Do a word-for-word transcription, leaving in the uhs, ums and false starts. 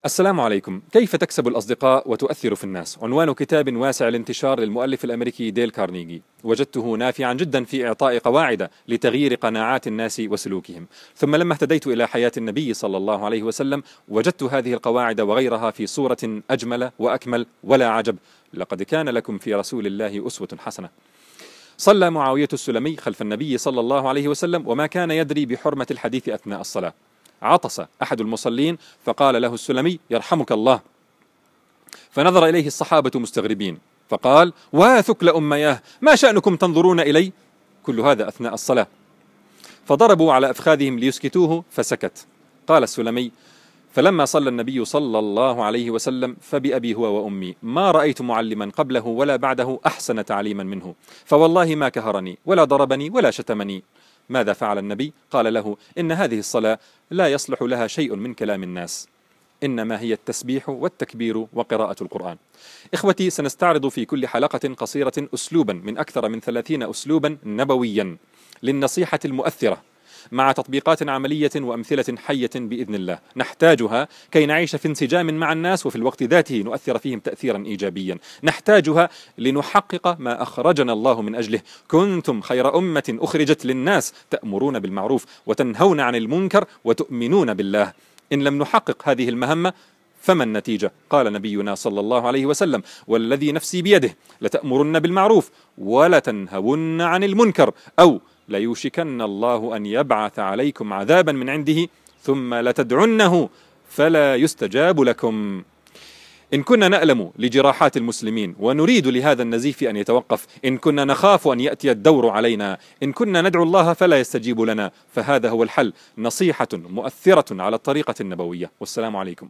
السلام عليكم. كيف تكسب الأصدقاء وتؤثر في الناس؟ عنوان كتاب واسع الانتشار للمؤلف الأمريكي ديل كارنيجي، وجدته نافعا جدا في إعطاء قواعد لتغيير قناعات الناس وسلوكهم. ثم لما اهتديت إلى حياة النبي صلى الله عليه وسلم وجدت هذه القواعد وغيرها في صورة أجمل وأكمل، ولا عجب، لقد كان لكم في رسول الله أسوة حسنة. صلى معاوية السلمي خلف النبي صلى الله عليه وسلم وما كان يدري بحرمة الحديث أثناء الصلاة. عطس أحد المصلين فقال له السلمي: يرحمك الله. فنظر إليه الصحابة مستغربين فقال: واثكل أمياه، ما شأنكم تنظرون إلي؟ كل هذا أثناء الصلاة. فضربوا على أفخاذهم ليسكتوه فسكت. قال السلمي: فلما صلى النبي صلى الله عليه وسلم فبأبي هو وأمي ما رأيت معلما قبله ولا بعده أحسن تعليما منه، فوالله ما كهرني ولا ضربني ولا شتمني. ماذا فعل النبي؟ قال له: إن هذه الصلاة لا يصلح لها شيء من كلام الناس، إنما هي التسبيح والتكبير وقراءة القرآن. إخوتي، سنستعرض في كل حلقة قصيرة أسلوبا من أكثر من ثلاثين أسلوبا نبويا للنصيحة المؤثرة، مع تطبيقات عملية وأمثلة حية بإذن الله نحتاجها كي نعيش في انسجام مع الناس، وفي الوقت ذاته نؤثر فيهم تأثيرا إيجابيا. نحتاجها لنحقق ما أخرجنا الله من أجله: كنتم خير أمة أخرجت للناس تأمرون بالمعروف وتنهون عن المنكر وتؤمنون بالله. إن لم نحقق هذه المهمة فما النتيجة؟ قال نبينا صلى الله عليه وسلم: والذي نفسي بيده لتأمرن بالمعروف ولتنهون عن المنكر، أو ليوشكن الله أن يبعث عليكم عذابا من عنده ثم لتدعنه فلا يستجاب لكم. إن كنا نألم لجراحات المسلمين ونريد لهذا النزيف أن يتوقف، إن كنا نخاف أن يأتي الدور علينا، إن كنا ندعو الله فلا يستجيب لنا، فهذا هو الحل: نصيحة مؤثرة على الطريقة النبوية. والسلام عليكم.